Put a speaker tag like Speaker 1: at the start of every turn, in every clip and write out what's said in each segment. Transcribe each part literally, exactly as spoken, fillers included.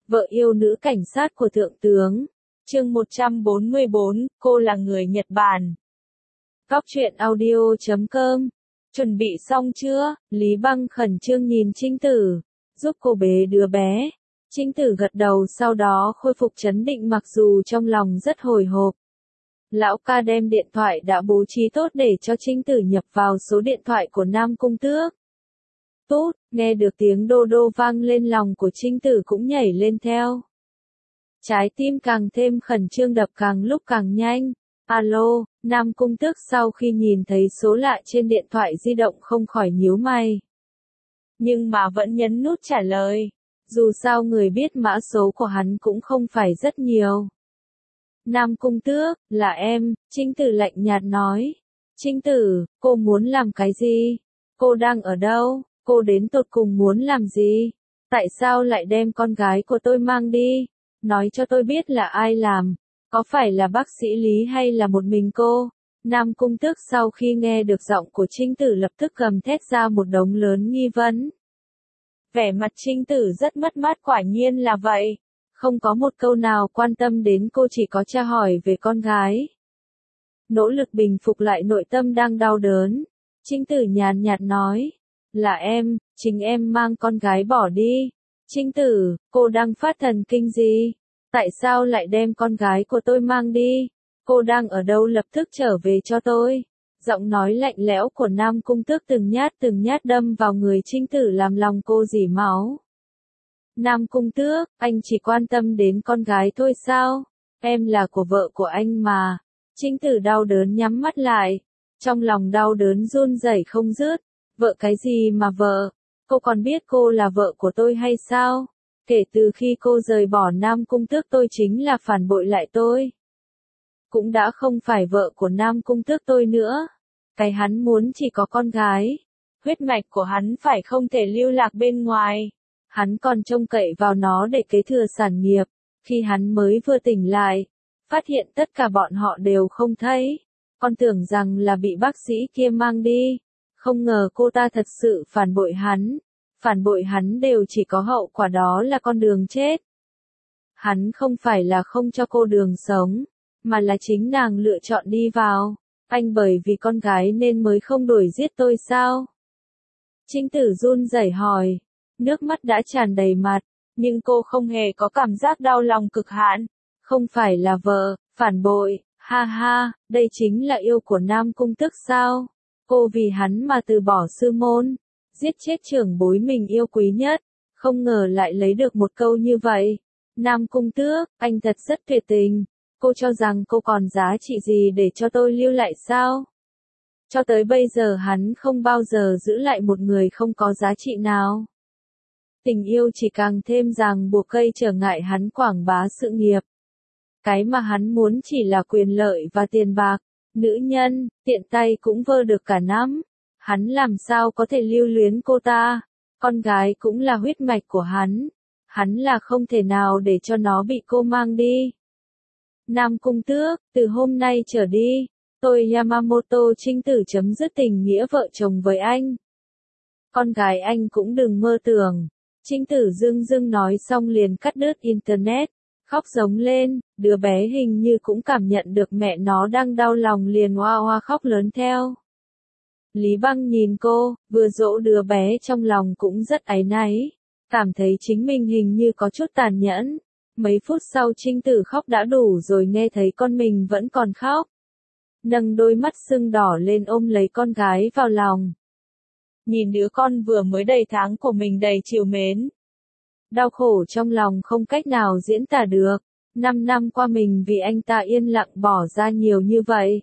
Speaker 1: vợ yêu nữ cảnh sát của thượng tướng. Chương một trăm bốn mươi bốn, cô là người Nhật Bản. Góc truyện audio chấm com. Chuẩn bị xong chưa? Lý Băng khẩn trương nhìn Trinh Tử, giúp cô bế đứa bé. Trinh Tử gật đầu, sau đó khôi phục trấn định mặc dù trong lòng rất hồi hộp. Lão ca đem điện thoại đã bố trí tốt để cho Trinh Tử nhập vào số điện thoại của Nam Cung Tước. Tốt, nghe được tiếng đô đô vang lên, lòng của Trinh Tử cũng nhảy lên theo. Trái tim càng thêm khẩn trương, đập càng lúc càng nhanh. Alo, Nam Cung Tước sau khi nhìn thấy số lạ trên điện thoại di động không khỏi nhíu mày. Nhưng mà vẫn nhấn nút trả lời. Dù sao người biết mã số của hắn cũng không phải rất nhiều. Nam Cung Tước, là em, Trinh Tử lạnh nhạt nói. Trinh Tử, cô muốn làm cái gì? Cô đang ở đâu? Cô đến tột cùng muốn làm gì? Tại sao lại đem con gái của tôi mang đi? Nói cho tôi biết là ai làm. Có phải là bác sĩ Lý hay là một mình cô? Nam Cung Tước sau khi nghe được giọng của Trinh Tử lập tức gầm thét ra một đống lớn nghi vấn. Vẻ mặt Trinh Tử rất mất mát, quả nhiên là vậy. Không có một câu nào quan tâm đến cô, chỉ có tra hỏi về con gái. Nỗ lực bình phục lại nội tâm đang đau đớn. Trinh Tử nhàn nhạt nói. Là em, chính em mang con gái bỏ đi. Trinh Tử, cô đang phát thần kinh gì? Tại sao lại đem con gái của tôi mang đi? Cô đang ở đâu, lập tức trở về cho tôi. Giọng nói lạnh lẽo của Nam Cung Tước từng nhát từng nhát đâm vào người Trinh Tử, làm lòng cô rỉ máu. Nam Cung Tước, anh chỉ quan tâm đến con gái thôi sao? Em là của vợ của anh mà. Trinh Tử đau đớn nhắm mắt lại. Trong lòng đau đớn run rẩy không dứt. Vợ cái gì mà vợ? Cô còn biết cô là vợ của tôi hay sao? Kể từ khi cô rời bỏ Nam Cung Tước, tôi chính là phản bội lại tôi. Cũng đã không phải vợ của Nam Cung Tước tôi nữa. Cái hắn muốn chỉ có con gái. Huyết mạch của hắn phải không thể lưu lạc bên ngoài. Hắn còn trông cậy vào nó để kế thừa sản nghiệp. Khi hắn mới vừa tỉnh lại, phát hiện tất cả bọn họ đều không thấy. Con tưởng rằng là bị bác sĩ kia mang đi. Không ngờ cô ta thật sự phản bội hắn. Phản bội hắn đều chỉ có hậu quả, đó là con đường chết. Hắn không phải là không cho cô đường sống, mà là chính nàng lựa chọn đi vào. Anh bởi vì con gái nên mới không đuổi giết tôi sao? Trinh Tử run rẩy hỏi. Nước mắt đã tràn đầy mặt, nhưng cô không hề có cảm giác đau lòng cực hạn. Không phải là vợ, phản bội, ha ha, đây chính là yêu của Nam Cung Tước sao? Cô vì hắn mà từ bỏ sư môn, giết chết trưởng bối mình yêu quý nhất, không ngờ lại lấy được một câu như vậy. Nam Cung Tước, anh thật rất tuyệt tình. Cô cho rằng cô còn giá trị gì để cho tôi lưu lại sao? Cho tới bây giờ hắn không bao giờ giữ lại một người không có giá trị nào. Tình yêu chỉ càng thêm ràng buộc, cây trở ngại hắn quảng bá sự nghiệp. Cái mà hắn muốn chỉ là quyền lợi và tiền bạc. Nữ nhân, tiện tay cũng vơ được cả nắm. Hắn làm sao có thể lưu luyến cô ta? Con gái cũng là huyết mạch của hắn. Hắn là không thể nào để cho nó bị cô mang đi. Nam Cung Tước, từ hôm nay trở đi, tôi Yamamoto Trinh Tử chấm dứt tình nghĩa vợ chồng với anh. Con gái anh cũng đừng mơ tưởng. Trinh Tử dưng dưng nói xong liền cắt đứt internet. Khóc giống lên, đứa bé hình như cũng cảm nhận được mẹ nó đang đau lòng, liền oa oa khóc lớn theo. Lý Băng nhìn cô, vừa dỗ đứa bé trong lòng cũng rất áy náy, cảm thấy chính mình hình như có chút tàn nhẫn. Mấy phút sau Trinh Tử khóc đã đủ rồi, nghe thấy con mình vẫn còn khóc. Nâng đôi mắt sưng đỏ lên ôm lấy con gái vào lòng. Nhìn đứa con vừa mới đầy tháng của mình đầy trìu mến. Đau khổ trong lòng không cách nào diễn tả được. Năm năm qua mình vì anh ta yên lặng bỏ ra nhiều như vậy.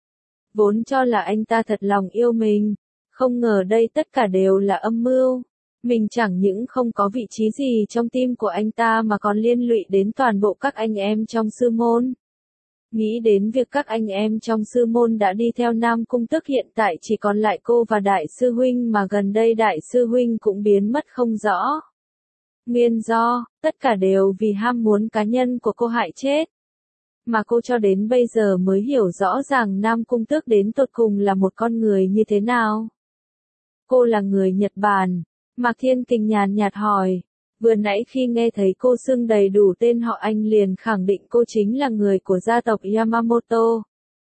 Speaker 1: Vốn cho là anh ta thật lòng yêu mình. Không ngờ đây tất cả đều là âm mưu. Mình chẳng những không có vị trí gì trong tim của anh ta mà còn liên lụy đến toàn bộ các anh em trong sư môn. Nghĩ đến việc các anh em trong sư môn đã đi theo Nam Cung Tước, hiện tại chỉ còn lại cô và đại sư huynh, mà gần đây đại sư huynh cũng biến mất không rõ. Nguyên do, tất cả đều vì ham muốn cá nhân của cô hại chết. Mà cô cho đến bây giờ mới hiểu rõ ràng Nam Cung Tước đến tột cùng là một con người như thế nào. Cô là người Nhật Bản. Mạc Thiên Kình nhàn nhạt hỏi. Vừa nãy khi nghe thấy cô xưng đầy đủ tên họ anh liền khẳng định cô chính là người của gia tộc Yamamoto.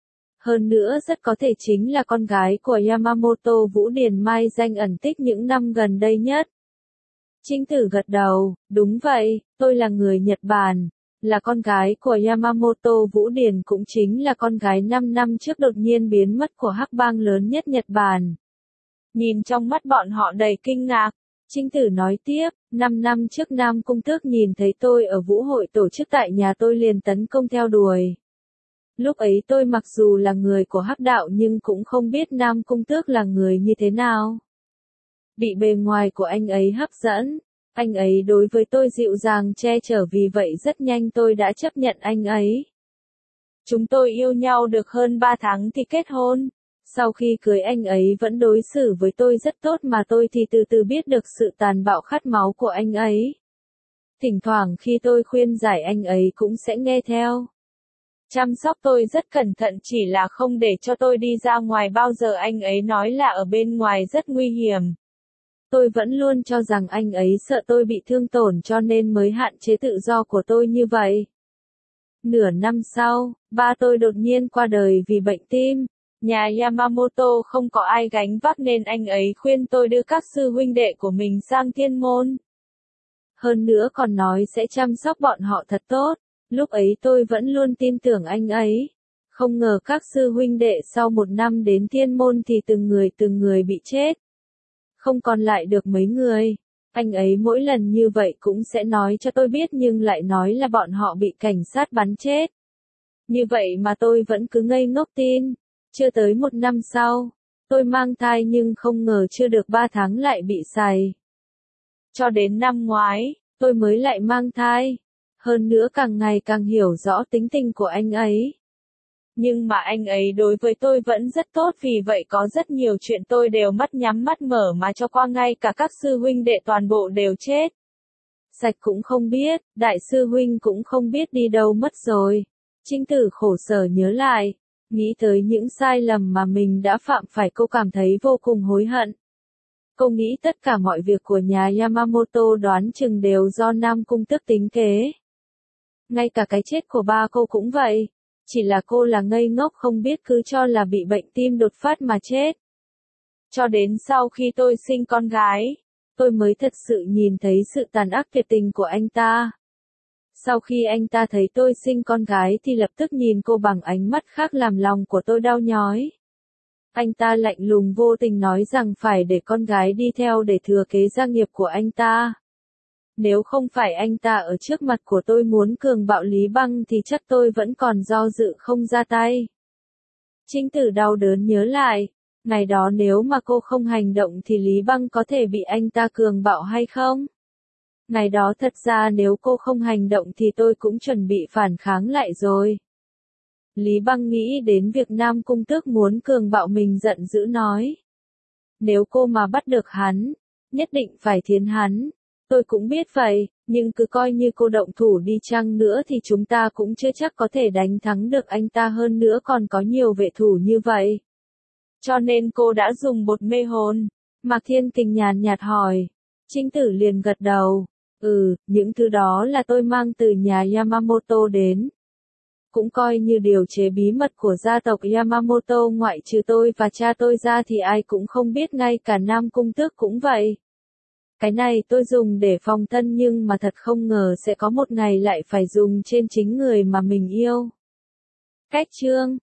Speaker 1: Hơn nữa rất có thể chính là con gái của Yamamoto Vũ Điền Mai danh ẩn tích những năm gần đây nhất. Trinh Tử gật đầu, đúng vậy, tôi là người Nhật Bản, là con gái của Yamamoto Vũ Điền cũng chính là con gái năm năm trước đột nhiên biến mất của hắc bang lớn nhất Nhật Bản. Nhìn trong mắt bọn họ đầy kinh ngạc, Trinh Tử nói tiếp, năm năm trước Nam Cung Tước nhìn thấy tôi ở vũ hội tổ chức tại nhà tôi liền tấn công theo đuổi. Lúc ấy tôi mặc dù là người của hắc đạo nhưng cũng không biết Nam Cung Tước là người như thế nào. Bị bề ngoài của anh ấy hấp dẫn, anh ấy đối với tôi dịu dàng che chở vì vậy rất nhanh tôi đã chấp nhận anh ấy. Chúng tôi yêu nhau được hơn ba tháng thì kết hôn. Sau khi cưới anh ấy vẫn đối xử với tôi rất tốt mà tôi thì từ từ biết được sự tàn bạo khát máu của anh ấy. Thỉnh thoảng khi tôi khuyên giải anh ấy cũng sẽ nghe theo. Chăm sóc tôi rất cẩn thận chỉ là không để cho tôi đi ra ngoài bao giờ anh ấy nói là ở bên ngoài rất nguy hiểm. Tôi vẫn luôn cho rằng anh ấy sợ tôi bị thương tổn cho nên mới hạn chế tự do của tôi như vậy. Nửa năm sau, ba tôi đột nhiên qua đời vì bệnh tim. Nhà Yamamoto không có ai gánh vác nên anh ấy khuyên tôi đưa các sư huynh đệ của mình sang thiên môn. Hơn nữa còn nói sẽ chăm sóc bọn họ thật tốt. Lúc ấy tôi vẫn luôn tin tưởng anh ấy. Không ngờ các sư huynh đệ sau một năm đến thiên môn thì từng người từng người bị chết. Không còn lại được mấy người. Anh ấy mỗi lần như vậy cũng sẽ nói cho tôi biết nhưng lại nói là bọn họ bị cảnh sát bắn chết. Như vậy mà tôi vẫn cứ ngây ngốc tin. Chưa tới một năm sau, tôi mang thai nhưng không ngờ chưa được ba tháng lại bị sảy. Cho đến năm ngoái, tôi mới lại mang thai. Hơn nữa càng ngày càng hiểu rõ tính tình của anh ấy. Nhưng mà anh ấy đối với tôi vẫn rất tốt vì vậy có rất nhiều chuyện tôi đều mắt nhắm mắt mở mà cho qua ngay cả các sư huynh đệ toàn bộ đều chết. Sạch cũng không biết, đại sư huynh cũng không biết đi đâu mất rồi. Trinh Tử khổ sở nhớ lại. Nghĩ tới những sai lầm mà mình đã phạm phải cô cảm thấy vô cùng hối hận. Cô nghĩ tất cả mọi việc của nhà Yamamoto đoán chừng đều do Nam Cung Tước tính kế. Ngay cả cái chết của ba cô cũng vậy. Chỉ là cô là ngây ngốc không biết cứ cho là bị bệnh tim đột phát mà chết. Cho đến sau khi tôi sinh con gái, tôi mới thật sự nhìn thấy sự tàn ác tuyệt tình của anh ta. Sau khi anh ta thấy tôi sinh con gái thì lập tức nhìn cô bằng ánh mắt khác làm lòng của tôi đau nhói. Anh ta lạnh lùng vô tình nói rằng phải để con gái đi theo để thừa kế gia nghiệp của anh ta. Nếu không phải anh ta ở trước mặt của tôi muốn cường bạo Lý Băng thì chắc tôi vẫn còn do dự không ra tay. Trinh Tử đau đớn nhớ lại, ngày đó nếu mà cô không hành động thì Lý Băng có thể bị anh ta cường bạo hay không? Ngày đó thật ra nếu cô không hành động thì tôi cũng chuẩn bị phản kháng lại rồi. Lý Băng nghĩ đến việc Nam Cung Tước muốn cường bạo mình giận dữ nói. Nếu cô mà bắt được hắn, nhất định phải thiến hắn. Tôi cũng biết vậy, nhưng cứ coi như cô động thủ đi chăng nữa thì chúng ta cũng chưa chắc có thể đánh thắng được anh ta hơn nữa còn có nhiều vệ thủ như vậy. Cho nên cô đã dùng bột mê hồn. Mạc Thiên Kình nhàn nhạt hỏi. Trinh Tử liền gật đầu. Ừ, những thứ đó là tôi mang từ nhà Yamamoto đến. Cũng coi như điều chế bí mật của gia tộc Yamamoto ngoại trừ tôi và cha tôi ra thì ai cũng không biết ngay cả Nam Cung Tước cũng vậy. Cái này tôi dùng để phòng thân nhưng mà thật không ngờ sẽ có một ngày lại phải dùng trên chính người mà mình yêu. Cách chương